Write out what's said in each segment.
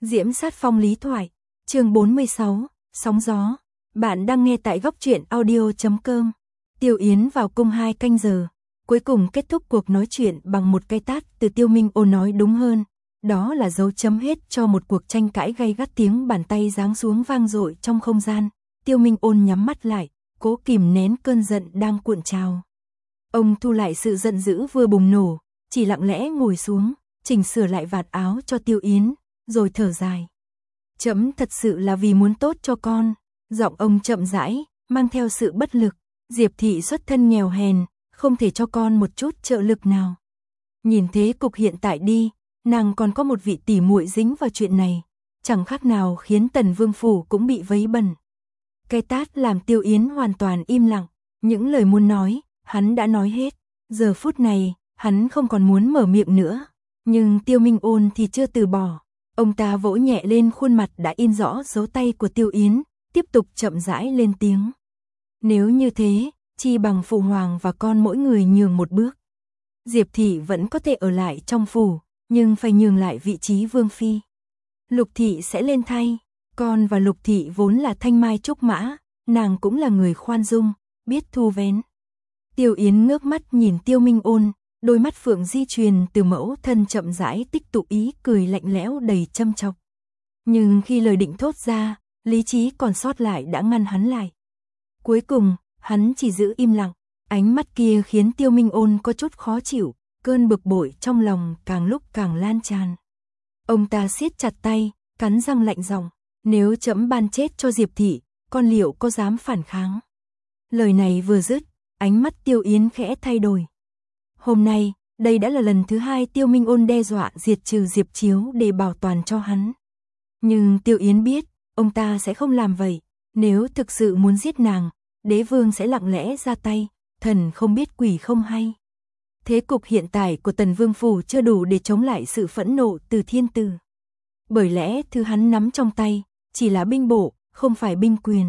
Diễm sát phong lý thoại, chương 46, sóng gió. Bạn đang nghe tại góc truyện audio.com. Tiêu Yến vào cung 2 canh giờ, cuối cùng kết thúc cuộc nói chuyện bằng một cái tát từ Tiêu Minh Ôn, nói đúng hơn, đó là dấu chấm hết cho một cuộc tranh cãi gay gắt. Tiếng bàn tay giáng xuống vang dội trong không gian. Tiêu Minh Ôn nhắm mắt lại, cố kìm nén cơn giận đang cuộn trào. Ông thu lại sự giận dữ vừa bùng nổ, chỉ lặng lẽ ngồi xuống, chỉnh sửa lại vạt áo cho Tiêu Yến, rồi thở dài. Chấm thật sự là vì muốn tốt cho con. Giọng ông chậm rãi, mang theo sự bất lực. Diệp thị xuất thân nghèo hèn, không thể cho con một chút trợ lực nào. Nhìn thế cục hiện tại đi, nàng còn có một vị tỷ muội dính vào chuyện này, chẳng khác nào khiến Tần Vương phủ cũng bị vấy bẩn. Cái tát làm Tiêu Yến hoàn toàn im lặng, những lời muốn nói, hắn đã nói hết. Giờ phút này, hắn không còn muốn mở miệng nữa, nhưng Tiêu Minh Ôn thì chưa từ bỏ. Ông ta vỗ nhẹ lên khuôn mặt đã in rõ dấu tay của Tiêu Yến, tiếp tục chậm rãi lên tiếng. Nếu như thế, chi bằng phụ hoàng và con mỗi người nhường một bước. Diệp thị vẫn có thể ở lại trong phủ, nhưng phải nhường lại vị trí vương phi. Lục thị sẽ lên thay, con và Lục thị vốn là thanh mai trúc mã, nàng cũng là người khoan dung, biết thu vén. Tiêu Yến ngước mắt nhìn Tiêu Minh Ôn, đôi mắt phượng di truyền từ mẫu thân chậm rãi tích tụ ý cười lạnh lẽo đầy châm chọc. Nhưng khi lời định thốt ra, lý trí còn sót lại đã ngăn hắn lại. Cuối cùng, hắn chỉ giữ im lặng, ánh mắt kia khiến Tiêu Minh Ôn có chút khó chịu, cơn bực bội trong lòng càng lúc càng lan tràn. Ông ta siết chặt tay, cắn răng lạnh giọng, nếu trẫm ban chết cho Diệp thị, con liệu có dám phản kháng? Lời này vừa dứt, ánh mắt Tiêu Yến khẽ thay đổi. Hôm nay, đây đã là lần thứ 2 Tiêu Minh Ôn đe dọa diệt trừ Diệp Chiếu để bảo toàn cho hắn. Nhưng Tiêu Yến biết, ông ta sẽ không làm vậy. Nếu thực sự muốn giết nàng, đế vương sẽ lặng lẽ ra tay, thần không biết quỷ không hay. Thế cục hiện tại của Tần Vương phủ chưa đủ để chống lại sự phẫn nộ từ thiên tử. Bởi lẽ thứ hắn nắm trong tay chỉ là binh bộ, không phải binh quyền.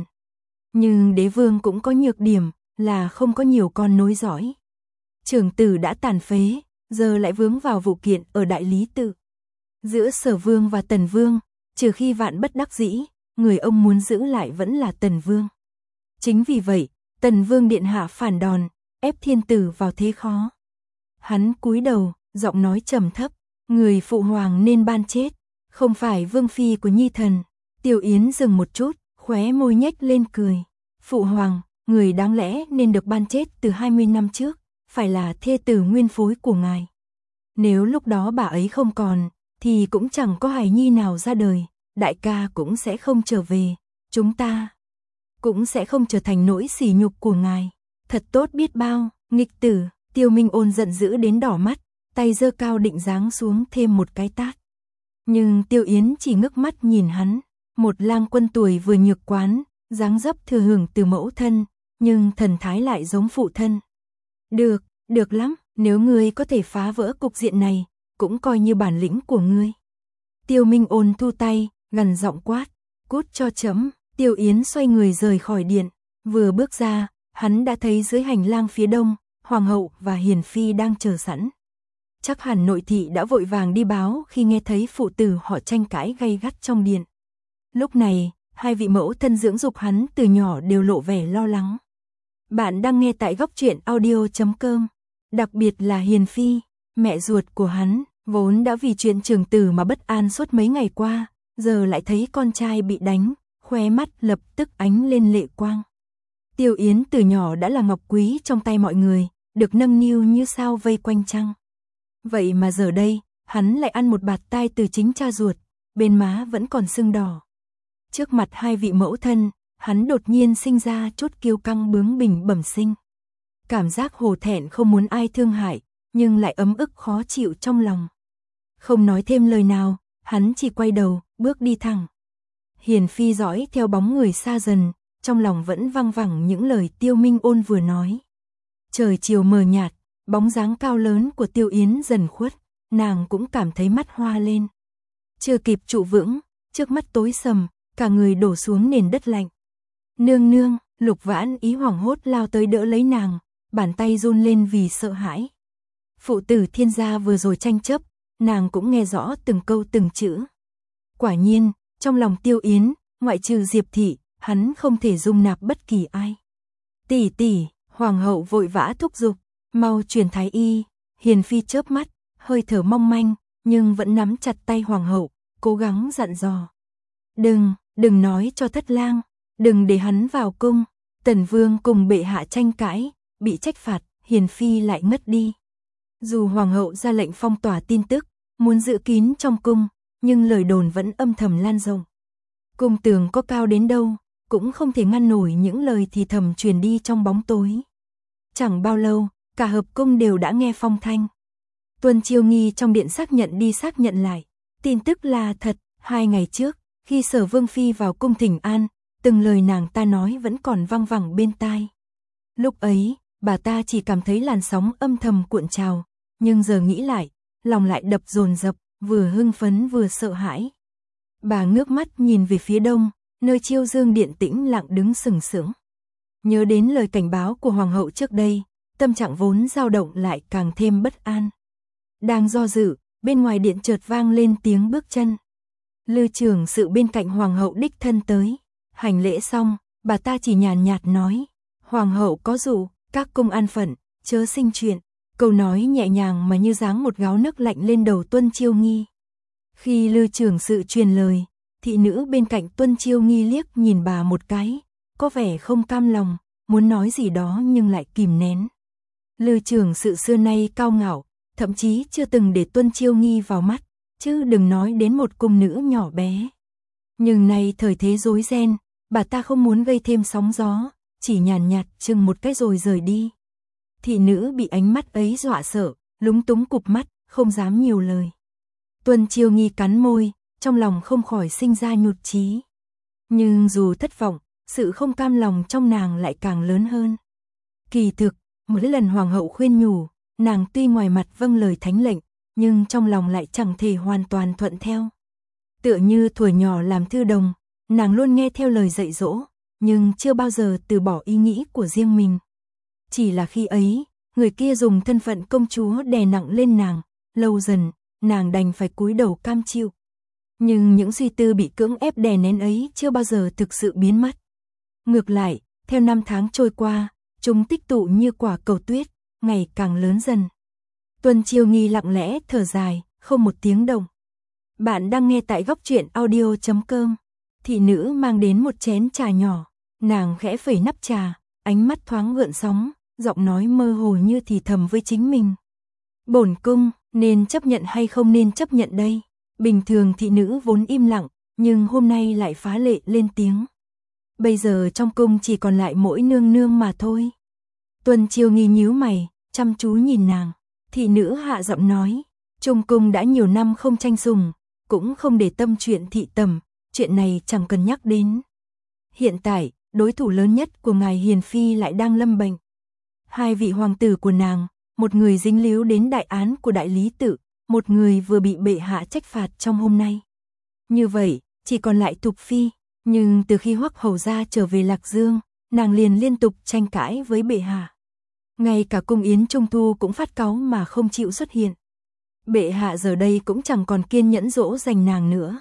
Nhưng đế vương cũng có nhược điểm là không có nhiều con nối dõi. Trưởng tử đã tàn phế, giờ lại vướng vào vụ kiện ở Đại Lý Tự. Giữa Sở Vương và Tần Vương, trừ khi vạn bất đắc dĩ, người ông muốn giữ lại vẫn là Tần Vương. Chính vì vậy, Tần Vương điện hạ phản đòn, ép thiên tử vào thế khó. Hắn cúi đầu, giọng nói trầm thấp, người phụ hoàng nên ban chết, không phải vương phi của nhi thần. Tiêu Yến dừng một chút, khóe môi nhếch lên cười. Phụ hoàng, người đáng lẽ nên được ban chết từ 20 năm trước, phải là thê tử nguyên phối của ngài. Nếu lúc đó bà ấy không còn, thì cũng chẳng có hài nhi nào ra đời, đại ca cũng sẽ không trở về, chúng ta cũng sẽ không trở thành nỗi sỉ nhục của ngài. Thật tốt biết bao, nghịch tử. Tiêu Minh Ôn giận dữ đến đỏ mắt, tay giơ cao định giáng xuống thêm một cái tát. Nhưng Tiêu Yến chỉ ngước mắt nhìn hắn, một lang quân tuổi vừa nhược quán, dáng dấp thừa hưởng từ mẫu thân, nhưng thần thái lại giống phụ thân. Được lắm, nếu ngươi có thể phá vỡ cục diện này, cũng coi như bản lĩnh của ngươi. Tiêu Minh Ôn thu tay, gằn giọng quát, cút cho chấm. Tiêu Yến xoay người rời khỏi điện, vừa bước ra, hắn đã thấy dưới hành lang phía đông, hoàng hậu và hiền phi đang chờ sẵn. Chắc hẳn nội thị đã vội vàng đi báo khi nghe thấy phụ tử họ tranh cãi gay gắt trong điện. Lúc này, hai vị mẫu thân dưỡng dục hắn từ nhỏ đều lộ vẻ lo lắng. Bạn đang nghe tại góc truyện audio.com. Đặc biệt là hiền phi, mẹ ruột của hắn, vốn đã vì chuyện trưởng tử mà bất an suốt mấy ngày qua, giờ lại thấy con trai bị đánh, khóe mắt lập tức ánh lên lệ quang. Tiêu Yến từ nhỏ đã là ngọc quý trong tay mọi người, được nâng niu như sao vây quanh trăng. Vậy mà giờ đây, hắn lại ăn một bạt tai từ chính cha ruột, bên má vẫn còn sưng đỏ. Trước mặt hai vị mẫu thân, hắn đột nhiên sinh ra chút kiêu căng bướng bỉnh bẩm sinh. Cảm giác hổ thẹn không muốn ai thương hại, nhưng lại ấm ức khó chịu trong lòng. Không nói thêm lời nào, hắn chỉ quay đầu, bước đi thẳng. Hiền phi dõi theo bóng người xa dần, trong lòng vẫn văng vẳng những lời Tiêu Minh Ôn vừa nói. Trời chiều mờ nhạt, bóng dáng cao lớn của Tiêu Yến dần khuất, nàng cũng cảm thấy mắt hoa lên. Chưa kịp trụ vững, trước mắt tối sầm, cả người đổ xuống nền đất lạnh. Nương nương, Lục Vãn Ý hoảng hốt lao tới đỡ lấy nàng, bàn tay run lên vì sợ hãi. Phụ tử Thiên gia vừa rồi tranh chấp, nàng cũng nghe rõ từng câu từng chữ. Quả nhiên, trong lòng Tiêu Yến, ngoại trừ Diệp thị, hắn không thể dung nạp bất kỳ ai. Tỷ tỷ, hoàng hậu vội vã thúc giục, mau truyền thái y. Hiền phi chớp mắt, hơi thở mong manh, nhưng vẫn nắm chặt tay hoàng hậu, cố gắng dặn dò. Đừng nói cho Thất lang, đừng để hắn vào cung. Tần vương cùng bệ hạ tranh cãi, bị trách phạt, hiền phi lại ngất đi. Dù hoàng hậu ra lệnh phong tỏa tin tức, muốn giữ kín trong cung, nhưng lời đồn vẫn âm thầm lan rộng. Cung tường có cao đến đâu, cũng không thể ngăn nổi những lời thì thầm truyền đi trong bóng tối. Chẳng bao lâu, cả hợp cung đều đã nghe phong thanh. Tuân Chiêu Nghi trong điện xác nhận đi xác nhận lại. Tin tức là thật, 2 ngày trước, khi Sở Vương Phi vào cung thỉnh an, từng lời nàng ta nói vẫn còn vang vẳng bên tai. Lúc ấy, bà ta chỉ cảm thấy làn sóng âm thầm cuộn trào, nhưng giờ nghĩ lại, lòng lại đập dồn dập, vừa hưng phấn vừa sợ hãi. Bà ngước mắt nhìn về phía đông, nơi Chiêu Dương điện tĩnh lặng đứng sừng sững. Nhớ đến lời cảnh báo của hoàng hậu trước đây, tâm trạng vốn dao động lại càng thêm bất an. Đang do dự, bên ngoài điện chợt vang lên tiếng bước chân. Lư trưởng sự bên cạnh hoàng hậu đích thân tới. Hành lễ xong, bà ta chỉ nhàn nhạt nói, hoàng hậu có dụ, các cung an phận, chớ sinh chuyện. Câu nói nhẹ nhàng mà như giáng một gáo nước lạnh lên đầu Tuân Chiêu Nghi. Khi Lư trưởng sự truyền lời, thị nữ bên cạnh Tuân Chiêu Nghi liếc nhìn bà một cái, có vẻ không cam lòng, muốn nói gì đó nhưng lại kìm nén. Lư trưởng sự xưa nay cao ngạo, thậm chí chưa từng để Tuân Chiêu Nghi vào mắt, chứ đừng nói đến một cung nữ nhỏ bé. Nhưng nay thời thế rối ren, bà ta không muốn gây thêm sóng gió, chỉ nhàn nhạt chừng một cái rồi rời đi. Thị nữ bị ánh mắt ấy dọa sợ, lúng túng cụp mắt, không dám nhiều lời. Tuân Chiêu Nghi cắn môi, trong lòng không khỏi sinh ra nhụt chí. Nhưng dù thất vọng, sự không cam lòng trong nàng lại càng lớn hơn. Kỳ thực, mỗi lần hoàng hậu khuyên nhủ, nàng tuy ngoài mặt vâng lời thánh lệnh, nhưng trong lòng lại chẳng thể hoàn toàn thuận theo. Tựa như thuở nhỏ làm thư đồng, nàng luôn nghe theo lời dạy dỗ, nhưng chưa bao giờ từ bỏ ý nghĩ của riêng mình. Chỉ là khi ấy, người kia dùng thân phận công chúa đè nặng lên nàng, lâu dần, nàng đành phải cúi đầu cam chịu. Nhưng những suy tư bị cưỡng ép đè nén ấy chưa bao giờ thực sự biến mất. Ngược lại, theo năm tháng trôi qua, chúng tích tụ như quả cầu tuyết, ngày càng lớn dần. Tuân Chiêu Nghi lặng lẽ thở dài, không một tiếng động. Bạn đang nghe tại góc truyện audio.com. Thị nữ mang đến một chén trà nhỏ, nàng khẽ phẩy nắp trà, ánh mắt thoáng gợn sóng, giọng nói mơ hồ như thì thầm với chính mình. Bổn cung, nên chấp nhận hay không nên chấp nhận đây? Bình thường thị nữ vốn im lặng, nhưng hôm nay lại phá lệ lên tiếng. Bây giờ trong cung chỉ còn lại mỗi nương nương mà thôi. Tuân Chiêu Nghi nhíu mày, chăm chú nhìn nàng. Thị nữ hạ giọng nói, trong cung đã nhiều năm không tranh sủng, cũng không để tâm chuyện thị tầm, chuyện này chẳng cần nhắc đến. Hiện tại, đối thủ lớn nhất của ngài hiền phi lại đang lâm bệnh. 2 vị hoàng tử của nàng, một người dính líu đến đại án của đại lý tự, một người vừa bị bệ hạ trách phạt trong hôm nay. Như vậy, chỉ còn lại Thục phi, nhưng từ khi Hoắc hầu gia trở về Lạc Dương, nàng liền liên tục tranh cãi với bệ hạ. Ngay cả cung yến trung thu cũng phát cáu mà không chịu xuất hiện. Bệ hạ giờ đây cũng chẳng còn kiên nhẫn dỗ dành nàng nữa.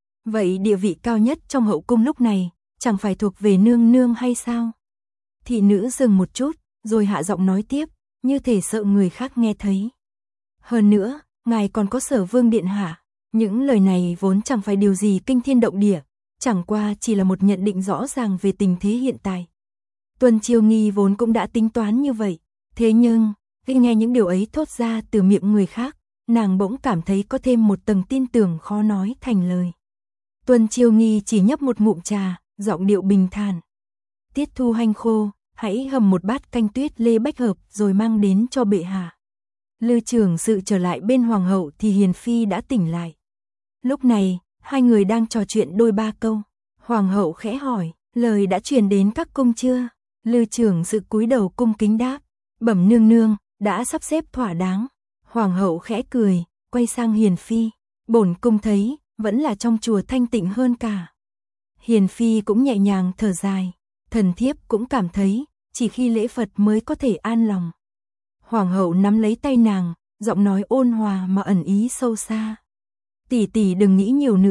Vậy địa vị cao nhất trong hậu cung lúc này, chẳng phải thuộc về nương nương hay sao? Thị nữ dừng một chút, rồi hạ giọng nói tiếp, như thể sợ người khác nghe thấy. Hơn nữa, ngài còn có Sở Vương điện hạ. Những lời này vốn chẳng phải điều gì kinh thiên động địa, chẳng qua chỉ là một nhận định rõ ràng về tình thế hiện tại. Tuân Chiêu Nghi vốn cũng đã tính toán như vậy, thế nhưng, khi nghe những điều ấy thốt ra từ miệng người khác, nàng bỗng cảm thấy có thêm một tầng tin tưởng khó nói thành lời. Tuân Chiêu Nghi chỉ nhấp một ngụm trà, giọng điệu bình thản. Tiết thu hanh khô, hãy hầm một bát canh tuyết lê bách hợp rồi mang đến cho bệ hạ. Lư trưởng sự trở lại bên hoàng hậu thì hiền phi đã tỉnh lại. Lúc này, hai người đang trò chuyện đôi ba câu. Hoàng hậu khẽ hỏi, lời đã truyền đến các cung chưa? Lư trưởng sự cúi đầu cung kính đáp, bẩm nương nương, đã sắp xếp thỏa đáng. Hoàng hậu khẽ cười, quay sang hiền phi, bổn cung thấy, vẫn là trong chùa thanh tịnh hơn cả. Hiền phi cũng nhẹ nhàng thở dài, thần thiếp cũng cảm thấy, chỉ khi lễ Phật mới có thể an lòng. Hoàng hậu nắm lấy tay nàng, giọng nói ôn hòa mà ẩn ý sâu xa. Tỷ tỷ đừng nghĩ nhiều nữa,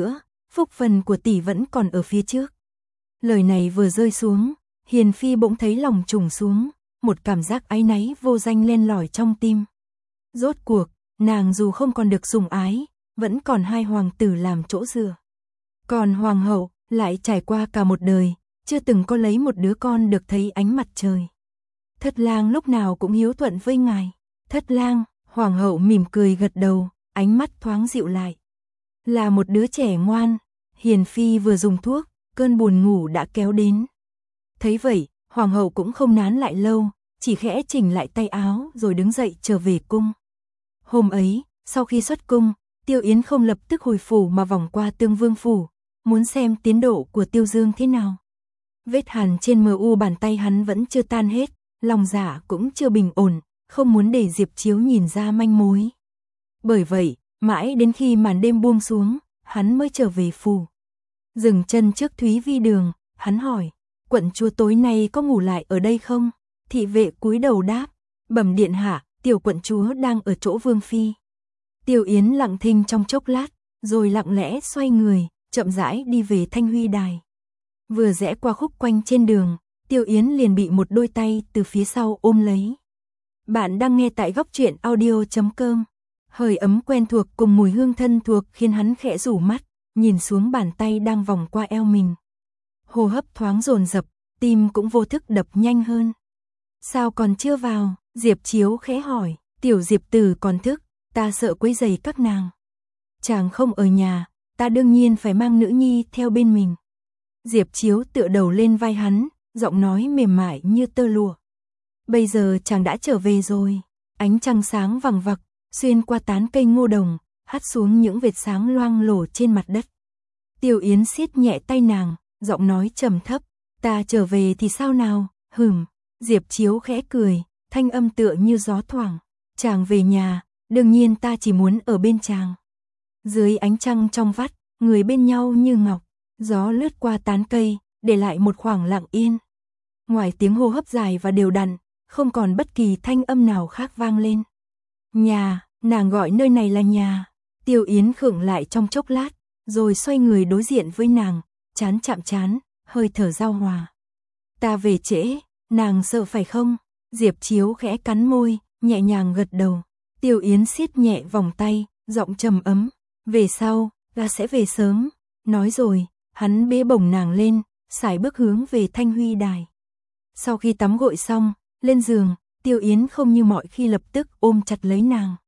phúc phần của tỷ vẫn còn ở phía trước. Lời này vừa rơi xuống, Hiền Phi bỗng thấy lòng trùng xuống, một cảm giác áy náy vô danh len lỏi trong tim. Rốt cuộc, nàng dù không còn được sủng ái, vẫn còn hai hoàng tử làm chỗ dựa. Còn hoàng hậu, lại trải qua cả một đời, chưa từng có lấy một đứa con được thấy ánh mặt trời. Thất lang lúc nào cũng hiếu thuận với ngài. Thất lang, hoàng hậu mỉm cười gật đầu, ánh mắt thoáng dịu lại. Là một đứa trẻ ngoan, Hiền Phi vừa dùng thuốc, cơn buồn ngủ đã kéo đến. Thấy vậy, hoàng hậu cũng không nán lại lâu, chỉ khẽ chỉnh lại tay áo rồi đứng dậy trở về cung. Hôm ấy, sau khi xuất cung, Tiêu Yến không lập tức hồi phủ mà vòng qua Tương Vương phủ, muốn xem tiến độ của Tiêu Dương thế nào. Vết hằn trên mu bàn tay hắn vẫn chưa tan hết, lòng dạ cũng chưa bình ổn, không muốn để Diệp Chiếu nhìn ra manh mối. Bởi vậy, mãi đến khi màn đêm buông xuống, hắn mới trở về phủ. Dừng chân trước Thúy Vi đường, hắn hỏi, quận chúa tối nay có ngủ lại ở đây không? Thị vệ cúi đầu đáp, bẩm điện hạ, tiểu quận chúa đang ở chỗ Vương phi. Tiêu Yến lặng thinh trong chốc lát, rồi lặng lẽ xoay người, chậm rãi đi về Thanh Huy đài. Vừa rẽ qua khúc quanh trên đường, Tiêu Yến liền bị một đôi tay từ phía sau ôm lấy. Bạn đang nghe tại góc truyện audio.com. Hơi ấm quen thuộc cùng mùi hương thân thuộc khiến hắn khẽ rủ mắt, nhìn xuống bàn tay đang vòng qua eo mình. Hô hấp thoáng dồn dập, tim cũng vô thức đập nhanh hơn. Sao còn chưa vào? Diệp Chiếu khẽ hỏi. Tiểu Diệp Tử còn thức, ta sợ quấy rầy các nàng. Chàng không ở nhà, ta đương nhiên phải mang nữ nhi theo bên mình. Diệp Chiếu tựa đầu lên vai hắn, giọng nói mềm mại như tơ lụa. Bây giờ chàng đã trở về rồi. Ánh trăng sáng vằng vặc, xuyên qua tán cây ngô đồng, hắt xuống những vệt sáng loang lổ trên mặt đất. Tiêu Yến siết nhẹ tay nàng, giọng nói trầm thấp, ta trở về thì sao nào? Diệp Chiếu khẽ cười, thanh âm tựa như gió thoảng. Chàng về nhà, đương nhiên ta chỉ muốn ở bên chàng. Dưới ánh trăng trong vắt, người bên nhau như ngọc, gió lướt qua tán cây, để lại một khoảng lặng yên. Ngoài tiếng hô hấp dài và đều đặn, không còn bất kỳ thanh âm nào khác vang lên. Nhà, nàng gọi nơi này là nhà. Tiêu Yến khựng lại trong chốc lát, rồi xoay người đối diện với nàng, trán chạm trán, hơi thở giao hòa. Ta về trễ, nàng sợ phải không? Diệp Chiếu khẽ cắn môi, nhẹ nhàng gật đầu. Tiêu Yến siết nhẹ vòng tay, giọng trầm ấm. Về sau, ta sẽ về sớm. Nói rồi, hắn bế bổng nàng lên, sải bước hướng về Thanh Huy đài. Sau khi tắm gội xong, lên giường, Tiêu Yến không như mọi khi lập tức ôm chặt lấy nàng.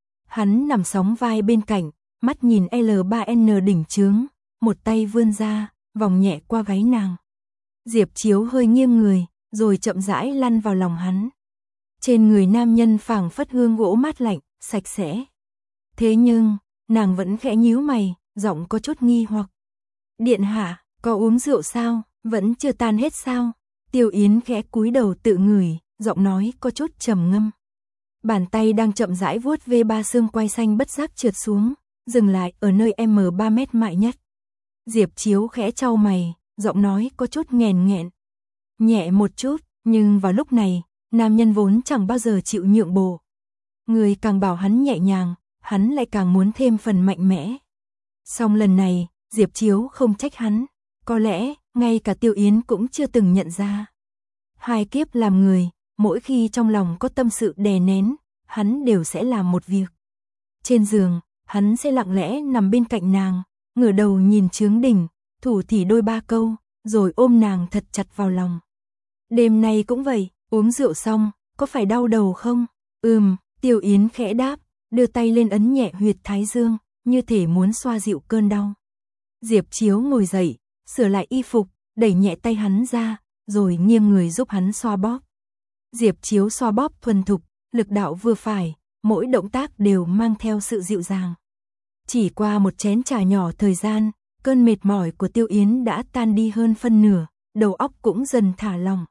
Hắn nằm sóng vai bên cạnh, mắt nhìn L3N đỉnh chướng, một tay vươn ra, vòng nhẹ qua gáy nàng. Diệp Chiếu hơi nghiêng người, rồi chậm rãi lăn vào lòng hắn. Trên người nam nhân phảng phất hương gỗ mát lạnh, sạch sẽ. Thế nhưng, nàng vẫn khẽ nhíu mày, giọng có chút nghi hoặc. Điện hạ, có uống rượu sao, vẫn chưa tan hết sao? Tiêu Yến khẽ cúi đầu tự ngửi, giọng nói có chút trầm ngâm. Bàn tay đang chậm rãi vuốt ve ba xương quai xanh bất giác trượt xuống, dừng lại ở nơi M3 mét mại nhất. Diệp Chiếu khẽ chau mày, giọng nói có chút nghèn nghẹn. Nhẹ một chút, nhưng vào lúc này, nam nhân vốn chẳng bao giờ chịu nhượng bộ. Người càng bảo hắn nhẹ nhàng, hắn lại càng muốn thêm phần mạnh mẽ. Song lần này, Diệp Chiếu không trách hắn, có lẽ ngay cả Tiêu Yến cũng chưa từng nhận ra. Hai kiếp làm người, mỗi khi trong lòng có tâm sự đè nén, hắn đều sẽ làm một việc. Trên giường, hắn sẽ lặng lẽ nằm bên cạnh nàng, ngửa đầu nhìn chướng đỉnh, thủ thỉ đôi ba câu, rồi ôm nàng thật chặt vào lòng. Đêm nay cũng vậy, uống rượu xong, có phải đau đầu không? Tiêu Yến khẽ đáp, đưa tay lên ấn nhẹ huyệt thái dương, như thể muốn xoa dịu cơn đau. Diệp Chiếu ngồi dậy, sửa lại y phục, đẩy nhẹ tay hắn ra, rồi nghiêng người giúp hắn xoa bóp. Diệp Chiếu xoa bóp thuần thục, lực đạo vừa phải, mỗi động tác đều mang theo sự dịu dàng. Chỉ qua một chén trà nhỏ thời gian, cơn mệt mỏi của Tiêu Yến đã tan đi hơn phân nửa, đầu óc cũng dần thả lỏng.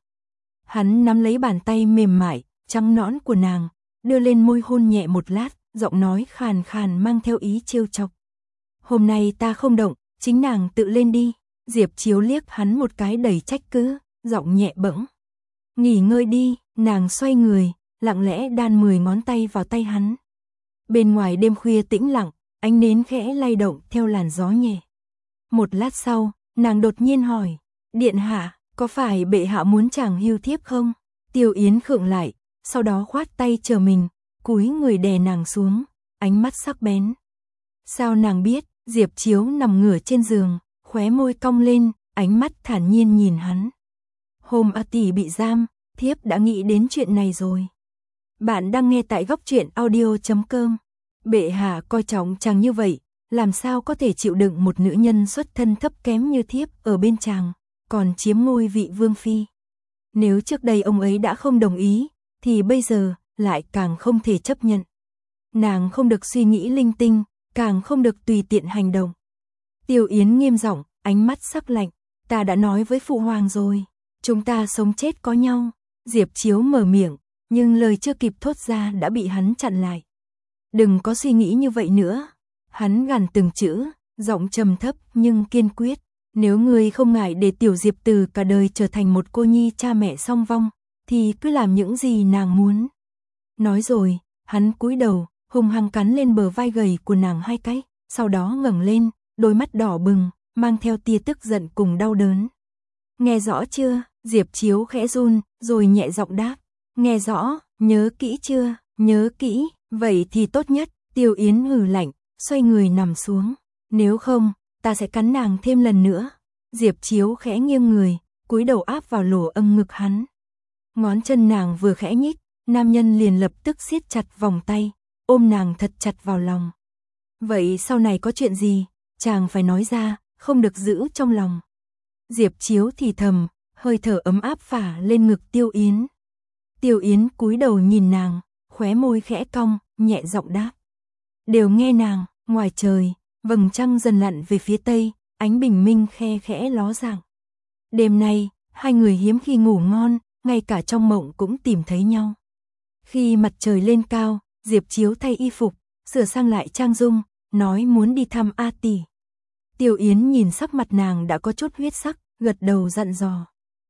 Hắn nắm lấy bàn tay mềm mại, trắng nõn của nàng, đưa lên môi hôn nhẹ một lát, giọng nói khàn khàn mang theo ý trêu chọc. Hôm nay ta không động, chính nàng tự lên đi. Diệp Chiếu liếc hắn một cái đầy trách cứ, giọng nhẹ bẫng. Nghỉ ngơi đi, nàng xoay người, lặng lẽ đan 10 ngón tay vào tay hắn. Bên ngoài đêm khuya tĩnh lặng, ánh nến khẽ lay động theo làn gió nhẹ. Một lát sau, nàng đột nhiên hỏi, điện hạ, có phải bệ hạ muốn chàng hưu thiếp không? Tiêu Yến khựng lại, sau đó khoát tay chờ mình, cúi người đè nàng xuống, ánh mắt sắc bén. Sao nàng biết? Diệp Chiếu nằm ngửa trên giường, khóe môi cong lên, ánh mắt thản nhiên nhìn hắn. Hôm A tỷ bị giam, thiếp đã nghĩ đến chuyện này rồi. Bạn đang nghe tại góc truyện audio.com. Bệ hạ coi trọng chàng như vậy, làm sao có thể chịu đựng một nữ nhân xuất thân thấp kém như thiếp ở bên chàng, còn chiếm ngôi vị vương phi. Nếu trước đây ông ấy đã không đồng ý, thì bây giờ lại càng không thể chấp nhận. Nàng không được suy nghĩ linh tinh, càng không được tùy tiện hành động. Tiêu Yến nghiêm giọng, ánh mắt sắc lạnh, ta đã nói với phụ hoàng rồi, chúng ta sống chết có nhau. Diệp Chiếu mở miệng, nhưng lời chưa kịp thốt ra đã bị hắn chặn lại. Đừng có suy nghĩ như vậy nữa. Hắn gằn từng chữ, giọng trầm thấp nhưng kiên quyết. Nếu ngươi không ngại để tiểu Diệp Từ cả đời trở thành một cô nhi cha mẹ song vong, thì cứ làm những gì nàng muốn. Nói rồi, hắn cúi đầu, hung hăng cắn lên bờ vai gầy của nàng 2 cái, sau đó ngẩng lên, đôi mắt đỏ bừng, mang theo tia tức giận cùng đau đớn. Nghe rõ chưa? Diệp Chiếu khẽ run, rồi nhẹ giọng đáp. Nghe rõ, nhớ kỹ chưa? Nhớ kỹ, vậy thì tốt nhất. Tiêu Yến hừ lạnh, xoay người nằm xuống. Nếu không, ta sẽ cắn nàng thêm lần nữa. Diệp Chiếu khẽ nghiêng người, cúi đầu áp vào lỗ âm ngực hắn. Ngón chân nàng vừa khẽ nhích, nam nhân liền lập tức siết chặt vòng tay, ôm nàng thật chặt vào lòng. Vậy sau này có chuyện gì, chàng phải nói ra, không được giữ trong lòng. Diệp Chiếu thì thầm, hơi thở ấm áp phả lên ngực Tiêu Yến. Tiêu Yến cúi đầu nhìn nàng, khóe môi khẽ cong, nhẹ giọng đáp. Đều nghe nàng. Ngoài trời, vầng trăng dần lặn về phía tây, ánh bình minh khe khẽ ló dạng. Đêm nay, hai người hiếm khi ngủ ngon, ngay cả trong mộng cũng tìm thấy nhau. Khi mặt trời lên cao, Diệp Chiếu thay y phục, sửa sang lại trang dung, nói muốn đi thăm A tỷ. Tiêu Yến nhìn sắc mặt nàng đã có chút huyết sắc, gật đầu dặn dò.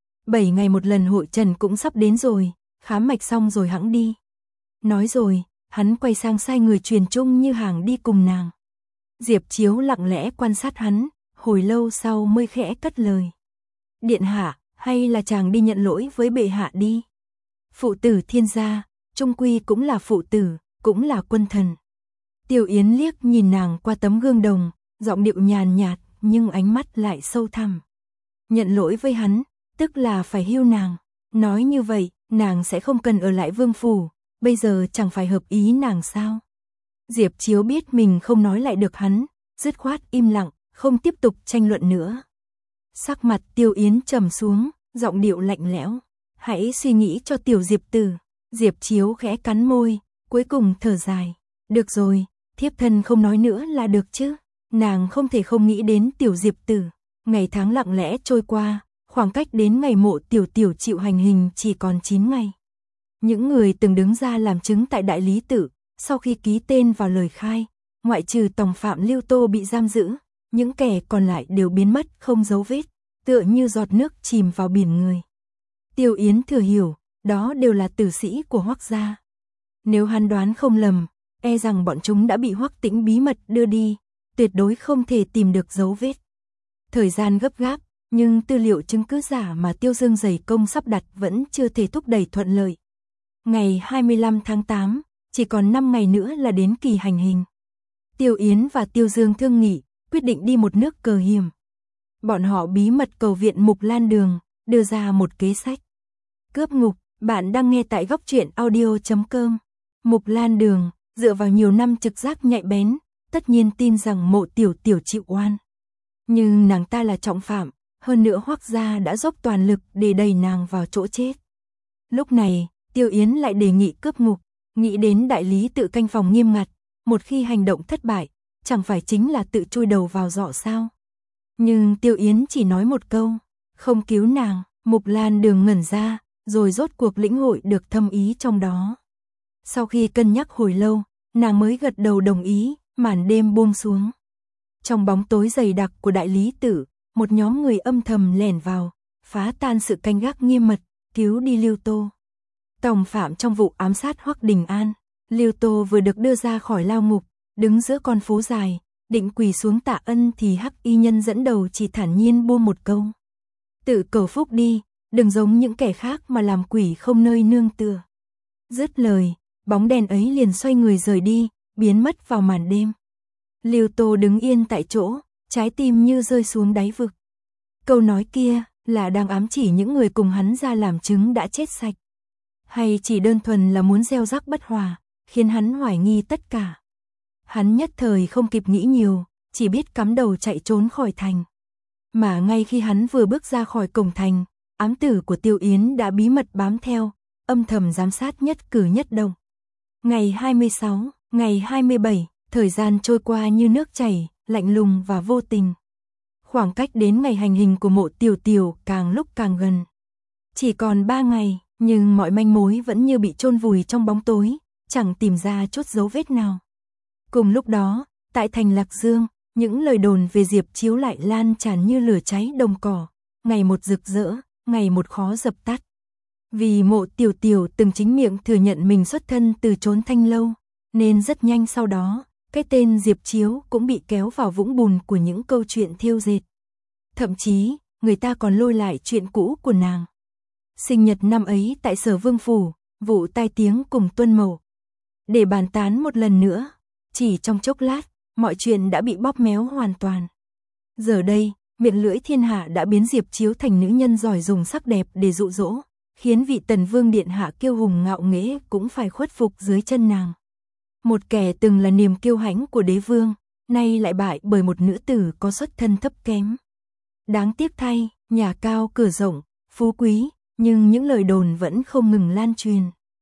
7 ngày một lần hội trần cũng sắp đến rồi, khám mạch xong rồi hẵng đi. Nói rồi, hắn quay sang sai người truyền Trung Như Hàng đi cùng nàng. Diệp Chiếu lặng lẽ quan sát hắn, hồi lâu sau mới khẽ cất lời. Điện hạ, hay là chàng đi nhận lỗi với bệ hạ đi. Phụ tử thiên gia, chung quy cũng là phụ tử, cũng là quân thần. Tiêu Yến liếc nhìn nàng qua tấm gương đồng, giọng điệu nhàn nhạt, nhưng ánh mắt lại sâu thẳm. Nhận lỗi với hắn, tức là phải hưu nàng. Nói như vậy, nàng sẽ không cần ở lại vương phủ, bây giờ chẳng phải hợp ý nàng sao. Diệp Chiếu biết mình không nói lại được hắn, dứt khoát im lặng, không tiếp tục tranh luận nữa. Sắc mặt Tiêu Yến trầm xuống, giọng điệu lạnh lẽo. Hãy suy nghĩ cho tiểu Diệp Tử. Diệp Chiếu khẽ cắn môi, cuối cùng thở dài. Được rồi, thiếp thân không nói nữa là được chứ. Nàng không thể không nghĩ đến tiểu Diệp Tử. Ngày tháng lặng lẽ trôi qua, khoảng cách đến ngày mộ tiểu tiểu chịu hành hình chỉ còn 9 ngày. Những người từng đứng ra làm chứng tại Đại Lý Tự, sau khi ký tên vào lời khai, ngoại trừ tòng phạm Lưu Tô bị giam giữ, những kẻ còn lại đều biến mất không dấu vết, tựa như giọt nước chìm vào biển người. Tiêu Yến thừa hiểu, đó đều là tử sĩ của Hoắc gia. Nếu hắn đoán không lầm, e rằng bọn chúng đã bị Hoắc Tĩnh bí mật đưa đi, tuyệt đối không thể tìm được dấu vết. Thời gian gấp gáp, nhưng tư liệu chứng cứ giả mà Tiêu Dương dày công sắp đặt vẫn chưa thể thúc đẩy thuận lợi. Ngày 25 tháng 8, chỉ còn 5 ngày nữa là đến kỳ hành hình. Tiêu Yến và Tiêu Dương thương nghị, quyết định đi một nước cờ hiểm. Bọn họ bí mật cầu viện Mục Lan Đường, đưa ra một kế sách. Cướp ngục, bạn đang nghe tại góc truyện audio.com. Mục Lan Đường, dựa vào nhiều năm trực giác nhạy bén, tất nhiên tin rằng Mộ Tiểu Tiểu chịu oan. Nhưng nàng ta là trọng phạm, hơn nữa Hoắc gia đã dốc toàn lực để đẩy nàng vào chỗ chết. Lúc này, Tiêu Yến lại đề nghị cướp ngục, nghĩ đến Đại Lý Tự canh phòng nghiêm ngặt, một khi hành động thất bại, chẳng phải chính là tự chui đầu vào giỏ sao. Nhưng Tiêu Yến chỉ nói một câu, không cứu nàng. Mục Lan Đường ngẩn ra, rồi rốt cuộc lĩnh hội được thâm ý trong đó. Sau khi cân nhắc hồi lâu, nàng mới gật đầu đồng ý. Màn đêm buông xuống. Trong bóng tối dày đặc của Đại Lý Tự, một nhóm người âm thầm lẻn vào, phá tan sự canh gác nghiêm mật, cứu đi Lưu Tô. Tòng phạm trong vụ ám sát Hoắc Đình An, Lưu Tô vừa được đưa ra khỏi lao ngục, đứng giữa con phố dài, định quỳ xuống tạ ân thì hắc y nhân dẫn đầu chỉ thản nhiên buông một câu. Tự cầu phúc đi, đừng giống những kẻ khác mà làm quỷ không nơi nương tựa. Dứt lời, bóng đèn ấy liền xoay người rời đi, biến mất vào màn đêm. Lưu Tô đứng yên tại chỗ, trái tim như rơi xuống đáy vực. Câu nói kia là đang ám chỉ những người cùng hắn ra làm chứng đã chết sạch, hay chỉ đơn thuần là muốn gieo rắc bất hòa, khiến hắn hoài nghi tất cả. Hắn nhất thời không kịp nghĩ nhiều, chỉ biết cắm đầu chạy trốn khỏi thành. Mà ngay khi hắn vừa bước ra khỏi cổng thành, ám tử của Tiêu Yến đã bí mật bám theo, âm thầm giám sát nhất cử nhất động. Ngày 26, ngày 27, thời gian trôi qua như nước chảy, lạnh lùng và vô tình. Khoảng cách đến ngày hành hình của Mộ Tiểu Tiểu càng lúc càng gần. Chỉ còn 3 ngày, nhưng mọi manh mối vẫn như bị chôn vùi trong bóng tối, chẳng tìm ra chút dấu vết nào. Cùng lúc đó, tại thành Lạc Dương, những lời đồn về Diệp Chiếu lại lan tràn như lửa cháy đồng cỏ, ngày một rực rỡ, ngày một khó dập tắt. Vì Mộ Tiểu Tiểu từng chính miệng thừa nhận mình xuất thân từ chốn Thanh Lâu, nên rất nhanh sau đó, cái tên Diệp Chiếu cũng bị kéo vào vũng bùn của những câu chuyện thêu dệt. Thậm chí, người ta còn lôi lại chuyện cũ của nàng. Sinh nhật năm ấy tại Sở Vương Phủ, vụ tai tiếng cùng Tuân Mậu. Để bàn tán một lần nữa, chỉ trong chốc lát, mọi chuyện đã bị bóp méo hoàn toàn. Giờ đây, miệng lưỡi thiên hạ đã biến Diệp Chiếu thành nữ nhân giỏi dùng sắc đẹp để dụ dỗ, khiến vị Tần Vương điện hạ kiêu hùng ngạo nghễ cũng phải khuất phục dưới chân nàng. Một kẻ từng là niềm kiêu hãnh của đế vương, nay lại bại bởi một nữ tử có xuất thân thấp kém. Đáng tiếc thay, nhà cao cửa rộng, phú quý, nhưng những lời đồn vẫn không ngừng lan truyền.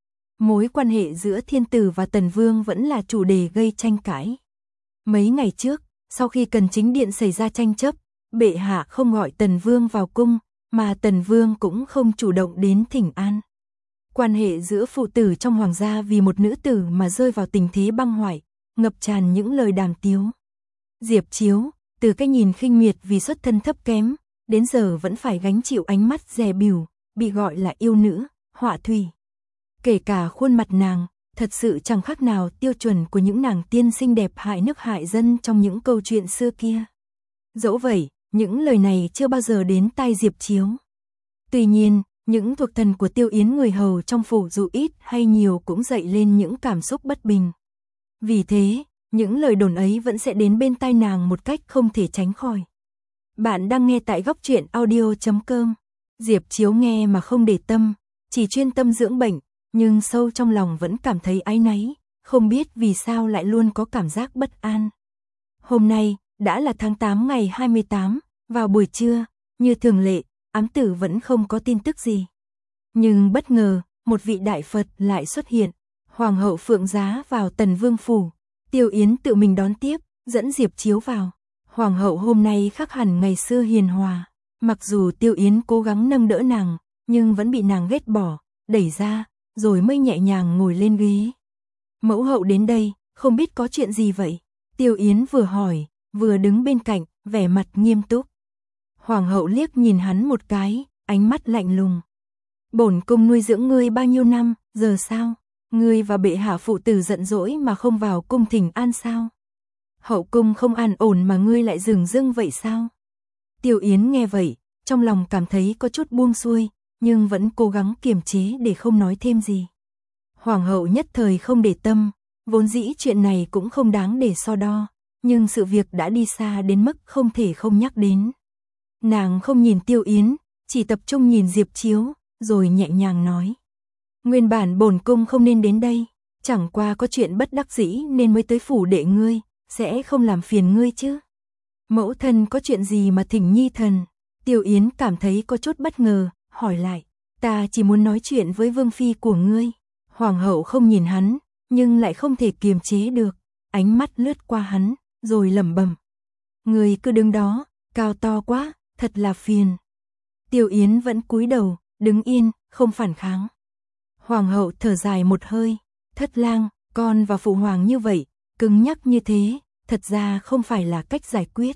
Mối quan hệ giữa thiên tử và Tần Vương vẫn là chủ đề gây tranh cãi. Mấy ngày trước, sau khi Cần Chính Điện xảy ra tranh chấp, bệ hạ không gọi Tần Vương vào cung, mà Tần Vương cũng không chủ động đến thỉnh an. Quan hệ giữa phụ tử trong hoàng gia vì một nữ tử mà rơi vào tình thế băng hoại, ngập tràn những lời đàm tiếu. Diệp Chiếu, từ cái nhìn khinh miệt vì xuất thân thấp kém, đến giờ vẫn phải gánh chịu ánh mắt dè bỉu, bị gọi là yêu nữ, họa thủy. Kể cả khuôn mặt nàng, thật sự chẳng khác nào tiêu chuẩn của những nàng tiên xinh đẹp hại nước hại dân trong những câu chuyện xưa kia. Dẫu vậy, những lời này chưa bao giờ đến tai Diệp Chiếu. Tuy nhiên, những thuộc thần của Tiêu Yến người hầu trong phủ dù ít hay nhiều cũng dậy lên những cảm xúc bất bình. Vì thế, những lời đồn ấy vẫn sẽ đến bên tai nàng một cách không thể tránh khỏi. Bạn đang nghe tại Góc Truyện Audio.com. Diệp Chiếu nghe mà không để tâm, chỉ chuyên tâm dưỡng bệnh, nhưng sâu trong lòng vẫn cảm thấy áy náy, không biết vì sao lại luôn có cảm giác bất an. Hôm nay, đã là tháng 8 ngày 28, vào buổi trưa, như thường lệ, ám tử vẫn không có tin tức gì. Nhưng bất ngờ, một vị đại Phật lại xuất hiện, Hoàng hậu Phượng Giá vào Tần Vương Phủ, Tiêu Yến tự mình đón tiếp, dẫn Diệp Chiếu vào. Hoàng hậu hôm nay khác hẳn ngày xưa hiền hòa, mặc dù Tiêu Yến cố gắng nâng đỡ nàng, nhưng vẫn bị nàng ghét bỏ, đẩy ra, rồi mới nhẹ nhàng ngồi lên ghế. Mẫu hậu đến đây, không biết có chuyện gì vậy? Tiêu Yến vừa hỏi, vừa đứng bên cạnh, vẻ mặt nghiêm túc. Hoàng hậu liếc nhìn hắn một cái, ánh mắt lạnh lùng. Bổn cung nuôi dưỡng ngươi bao nhiêu năm, giờ sao? Ngươi và bệ hạ phụ tử giận dỗi mà không vào cung thỉnh an sao? Hậu cung không an ổn mà ngươi lại dửng dưng vậy sao? Tiêu Yến nghe vậy, trong lòng cảm thấy có chút buông xuôi, nhưng vẫn cố gắng kiềm chế để không nói thêm gì. Hoàng hậu nhất thời không để tâm, vốn dĩ chuyện này cũng không đáng để so đo, nhưng sự việc đã đi xa đến mức không thể không nhắc đến. Nàng không nhìn Tiêu Yến, chỉ tập trung nhìn Diệp Chiếu, rồi nhẹ nhàng nói. Nguyên bản bổn cung không nên đến đây, chẳng qua có chuyện bất đắc dĩ nên mới tới phủ đệ ngươi, sẽ không làm phiền ngươi chứ. Mẫu thân có chuyện gì mà thỉnh nhi thần? Tiêu Yến cảm thấy có chút bất ngờ, hỏi lại. Ta chỉ muốn nói chuyện với vương phi của ngươi. Hoàng hậu không nhìn hắn, nhưng lại không thể kiềm chế được, ánh mắt lướt qua hắn, rồi lẩm bẩm. Ngươi cứ đứng đó, cao to quá, thật là phiền. Tiêu Yến vẫn cúi đầu, đứng yên, không phản kháng. Hoàng hậu thở dài một hơi, Thất lang, con và phụ hoàng như vậy, cứng nhắc như thế, thật ra không phải là cách giải quyết.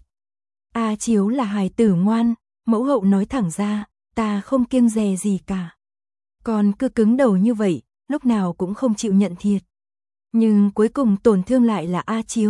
A Chiếu là hài tử ngoan, mẫu hậu nói thẳng ra, ta không kiêng dè gì cả. Con cứ cứng đầu như vậy, lúc nào cũng không chịu nhận thiệt. Nhưng cuối cùng tổn thương lại là A Chiếu,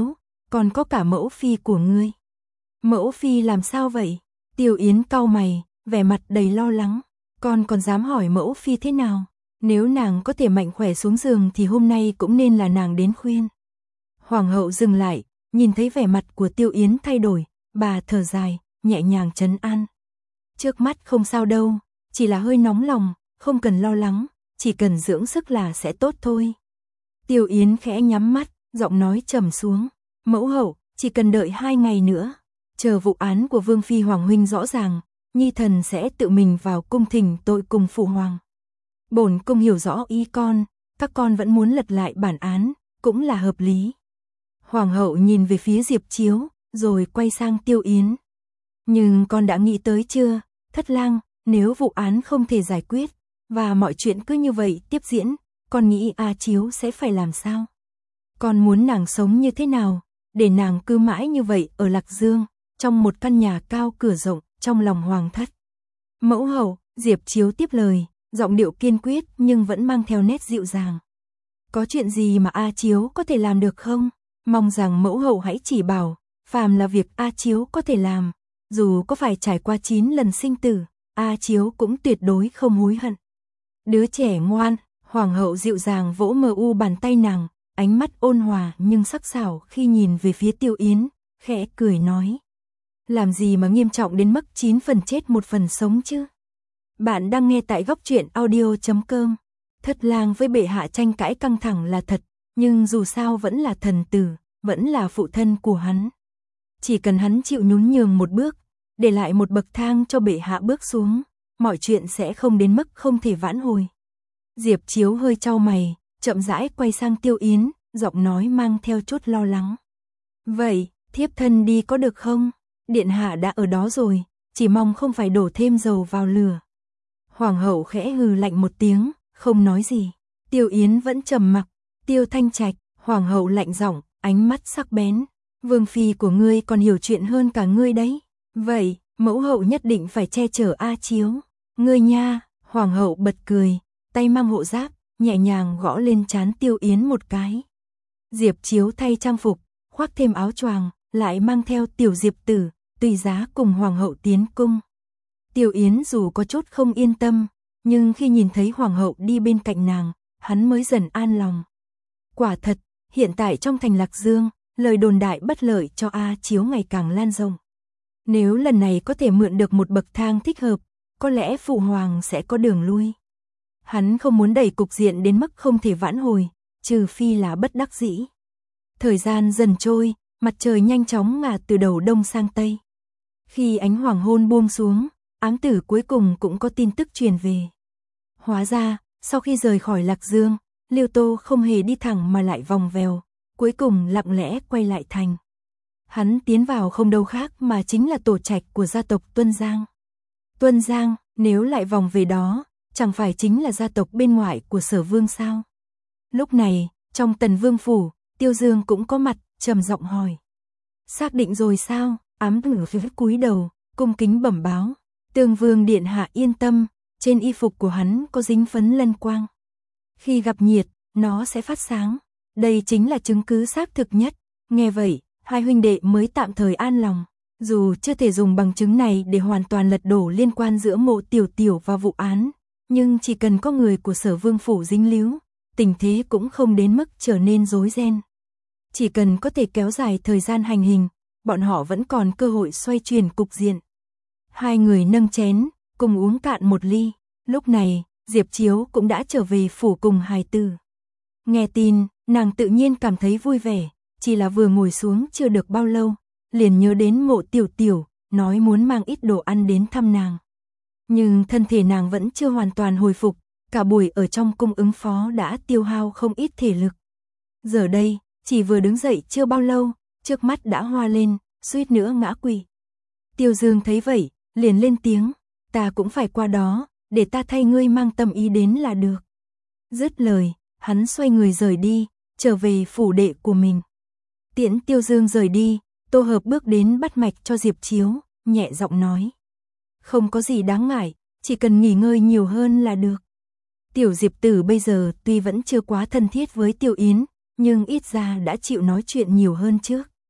còn có cả mẫu phi của ngươi. Mẫu phi làm sao vậy? Tiêu Yến cau mày, vẻ mặt đầy lo lắng. Con còn dám hỏi mẫu phi thế nào? Nếu nàng có thể mạnh khỏe xuống giường thì hôm nay cũng nên là nàng đến khuyên. Hoàng hậu dừng lại, nhìn thấy vẻ mặt của Tiêu Yến thay đổi, bà thở dài, nhẹ nhàng trấn an. Trước mắt không sao đâu, chỉ là hơi nóng lòng, không cần lo lắng, chỉ cần dưỡng sức là sẽ tốt thôi. Tiêu Yến khẽ nhắm mắt, giọng nói trầm xuống. Mẫu hậu, chỉ cần đợi 2 ngày nữa, chờ vụ án của Vương Phi Hoàng huynh rõ ràng, nhi thần sẽ tự mình vào cung thỉnh tội cùng phụ hoàng. Bổn cung hiểu rõ ý con, các con vẫn muốn lật lại bản án, cũng là hợp lý. Hoàng hậu nhìn về phía Diệp Chiếu, rồi quay sang Tiêu Yến. Nhưng con đã nghĩ tới chưa, thất lang, nếu vụ án không thể giải quyết, và mọi chuyện cứ như vậy tiếp diễn, con nghĩ A Chiếu sẽ phải làm sao? Con muốn nàng sống như thế nào, để nàng cứ mãi như vậy ở Lạc Dương, trong một căn nhà cao cửa rộng, trong lòng hoàng thất. Mẫu hậu, Diệp Chiếu tiếp lời, giọng điệu kiên quyết nhưng vẫn mang theo nét dịu dàng. Có chuyện gì mà A Chiếu có thể làm được không? Mong rằng mẫu hậu hãy chỉ bảo, phàm là việc A Chiếu có thể làm, dù có phải trải qua 9 lần sinh tử, A Chiếu cũng tuyệt đối không hối hận. Đứa trẻ ngoan, hoàng hậu dịu dàng vỗ mu bàn tay nàng, ánh mắt ôn hòa nhưng sắc sảo khi nhìn về phía Tiêu Yến, khẽ cười nói. Làm gì mà nghiêm trọng đến mức 9 phần chết 1 phần sống chứ? Bạn đang nghe tại góc truyện audio.com. Thất lang với bệ hạ tranh cãi căng thẳng là thật, nhưng dù sao vẫn là thần tử, vẫn là phụ thân của hắn. Chỉ cần hắn chịu nhún nhường một bước, để lại một bậc thang cho bệ hạ bước xuống, mọi chuyện sẽ không đến mức không thể vãn hồi. Diệp Chiếu hơi chau mày, chậm rãi quay sang Tiêu Yến, giọng nói mang theo chút lo lắng. Vậy, thiếp thân đi có được không? Điện hạ đã ở đó rồi, chỉ mong không phải đổ thêm dầu vào lửa. Hoàng hậu khẽ hừ lạnh một tiếng, không nói gì. Tiêu Yến vẫn trầm mặc. Tiêu Thanh Trạch, hoàng hậu lạnh giọng, ánh mắt sắc bén. Vương phi của ngươi còn hiểu chuyện hơn cả ngươi đấy. Vậy, mẫu hậu nhất định phải che chở A Chiếu. Ngươi nha, hoàng hậu bật cười, tay mang hộ giáp, nhẹ nhàng gõ lên trán Tiêu Yến một cái. Diệp Chiếu thay trang phục, khoác thêm áo choàng, lại mang theo tiểu Diệp Tử, tùy giá cùng hoàng hậu tiến cung. Tiêu Yến dù có chút không yên tâm, nhưng khi nhìn thấy hoàng hậu đi bên cạnh nàng, hắn mới dần an lòng. Quả thật, hiện tại trong thành Lạc Dương, lời đồn đại bất lợi cho A Chiếu ngày càng lan rộng. Nếu lần này có thể mượn được một bậc thang thích hợp, có lẽ phụ hoàng sẽ có đường lui. Hắn không muốn đẩy cục diện đến mức không thể vãn hồi, trừ phi là bất đắc dĩ. Thời gian dần trôi, mặt trời nhanh chóng ngả từ đầu đông sang tây. Khi ánh hoàng hôn buông xuống, ám tử cuối cùng cũng có tin tức truyền về. Hóa ra, sau khi rời khỏi Lạc Dương, Liêu Tô không hề đi thẳng mà lại vòng vèo, cuối cùng lặng lẽ quay lại thành. Hắn tiến vào không đâu khác mà chính là tổ trạch của gia tộc Tuân Giang. Tuân Giang, nếu lại vòng về đó, chẳng phải chính là gia tộc bên ngoại của Sở Vương sao? Lúc này, trong Tần Vương phủ, Tiêu Dương cũng có mặt, trầm giọng hỏi. Xác định rồi sao? Ám tử phía cúi đầu, cung kính bẩm báo. Tương Vương điện hạ yên tâm, trên y phục của hắn có dính phấn lân quang. Khi gặp nhiệt, nó sẽ phát sáng. Đây chính là chứng cứ xác thực nhất. Nghe vậy, hai huynh đệ mới tạm thời an lòng. Dù chưa thể dùng bằng chứng này để hoàn toàn lật đổ liên quan giữa Mộ Tiểu Tiểu và vụ án, nhưng chỉ cần có người của Sở Vương phủ dính líu, tình thế cũng không đến mức trở nên rối ren. Chỉ cần có thể kéo dài thời gian hành hình, bọn họ vẫn còn cơ hội xoay chuyển cục diện. Hai người nâng chén, cùng uống cạn một ly. Lúc này, Diệp Chiếu cũng đã trở về phủ cùng hài tử. Nghe tin, nàng tự nhiên cảm thấy vui vẻ, chỉ là vừa ngồi xuống chưa được bao lâu, liền nhớ đến Mộ Tiểu Tiểu, nói muốn mang ít đồ ăn đến thăm nàng. Nhưng thân thể nàng vẫn chưa hoàn toàn hồi phục, cả buổi ở trong cung ứng phó đã tiêu hao không ít thể lực. Giờ đây, chỉ vừa đứng dậy chưa bao lâu, trước mắt đã hoa lên, suýt nữa ngã quỵ. Tiêu Dương thấy vậy, liền lên tiếng, ta cũng phải qua đó, để ta thay ngươi mang tâm ý đến là được. Dứt lời, hắn xoay người rời đi, trở về phủ đệ của mình. Tiễn Tiêu Dương rời đi, Tô Hợp bước đến bắt mạch cho Diệp Chiếu, nhẹ giọng nói. Không có gì đáng ngại, chỉ cần nghỉ ngơi nhiều hơn là được. Tiểu Diệp Tử bây giờ tuy vẫn chưa quá thân thiết với Tiêu Yến, nhưng ít ra đã chịu nói chuyện nhiều hơn trước.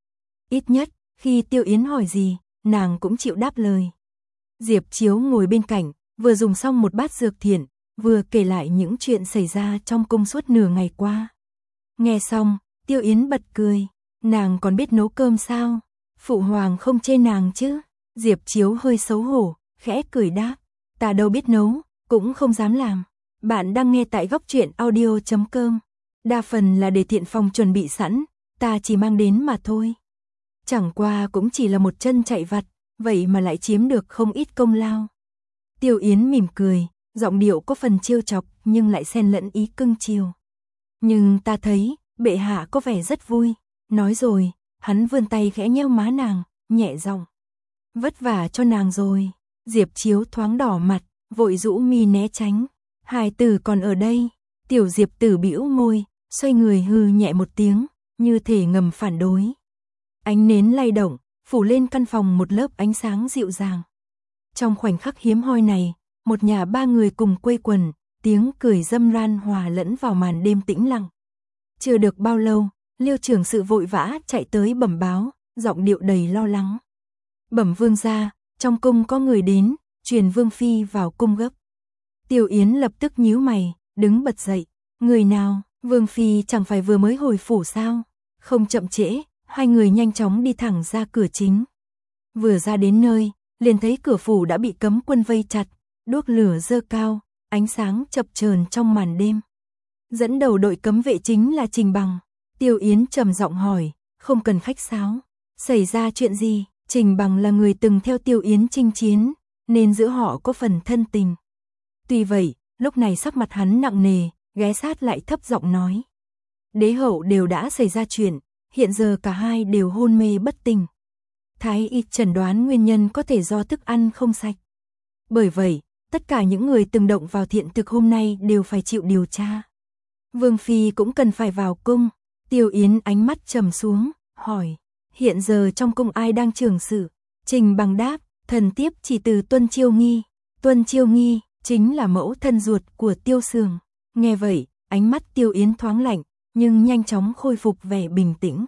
Ít nhất, khi Tiêu Yến hỏi gì, nàng cũng chịu đáp lời. Diệp Chiếu ngồi bên cạnh, vừa dùng xong một bát dược thiện, vừa kể lại những chuyện xảy ra trong cung suốt nửa ngày qua. Nghe xong, Tiêu Yến bật cười, nàng còn biết nấu cơm sao? Phụ hoàng không chê nàng chứ? Diệp Chiếu hơi xấu hổ, khẽ cười đáp, ta đâu biết nấu, cũng không dám làm. Bạn đang nghe tại Góc Truyện Audio.com. Đa phần là để Thiện Phòng chuẩn bị sẵn, ta chỉ mang đến mà thôi. Chẳng qua cũng chỉ là một chân chạy vặt, vậy mà lại chiếm được không ít công lao. Tiêu Yến mỉm cười, giọng điệu có phần trêu chọc nhưng lại xen lẫn ý cưng chiều. Nhưng ta thấy, bệ hạ có vẻ rất vui. Nói rồi, hắn vươn tay khẽ nheo má nàng, nhẹ giọng. Vất vả cho nàng rồi. Diệp Chiếu thoáng đỏ mặt, vội rũ mi né tránh. Hài tử còn ở đây. Tiểu Diệp Tử bĩu môi, xoay người hừ nhẹ một tiếng, như thể ngầm phản đối. Ánh nến lay động, phủ lên căn phòng một lớp ánh sáng dịu dàng. Trong khoảnh khắc hiếm hoi này, một nhà ba người cùng quây quần, tiếng cười râm ran hòa lẫn vào màn đêm tĩnh lặng. Chưa được bao lâu, Liêu trưởng sự vội vã chạy tới bẩm báo, giọng điệu đầy lo lắng. Bẩm vương gia, trong cung có người đến, truyền vương phi vào cung gấp. Tiêu Yến lập tức nhíu mày, đứng bật dậy. Người nào? Vương phi chẳng phải vừa mới hồi phủ sao? Không chậm trễ, hai người nhanh chóng đi thẳng ra cửa chính. Vừa ra đến nơi, liền thấy cửa phủ đã bị cấm quân vây chặt, đuốc lửa dơ cao, ánh sáng chập chờn trong màn đêm. Dẫn đầu đội cấm vệ chính là Trình Bằng. Tiêu Yến trầm giọng hỏi, không cần khách sáo. Xảy ra chuyện gì? Trình Bằng là người từng theo Tiêu Yến chinh chiến, nên giữa họ có phần thân tình. Tuy vậy, lúc này sắc mặt hắn nặng nề, ghé sát lại thấp giọng nói. Đế hậu đều đã xảy ra chuyện, hiện giờ cả hai đều hôn mê bất tỉnh. Thái y chẩn đoán nguyên nhân có thể do thức ăn không sạch. Bởi vậy, tất cả những người từng động vào thiện thực hôm nay đều phải chịu điều tra. Vương phi cũng cần phải vào cung. Tiêu Yến ánh mắt trầm xuống, hỏi, hiện giờ trong cung ai đang trưởng sự? Trình Bằng đáp, thần tiếp chỉ từ Tuân Chiêu Nghi. Tuân Chiêu Nghi chính là mẫu thân ruột của Tiêu Sường. Nghe vậy, ánh mắt Tiêu Yến thoáng lạnh, nhưng nhanh chóng khôi phục vẻ bình tĩnh.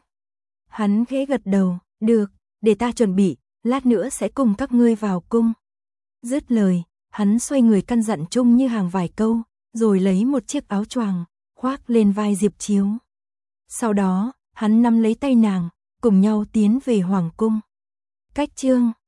Hắn khẽ gật đầu, được, để ta chuẩn bị, lát nữa sẽ cùng các ngươi vào cung. Dứt lời, hắn xoay người căn dặn chung như hàng vài câu, rồi lấy một chiếc áo choàng, khoác lên vai Diệp Chiếu. Sau đó, hắn nắm lấy tay nàng, cùng nhau tiến về hoàng cung. Cách chương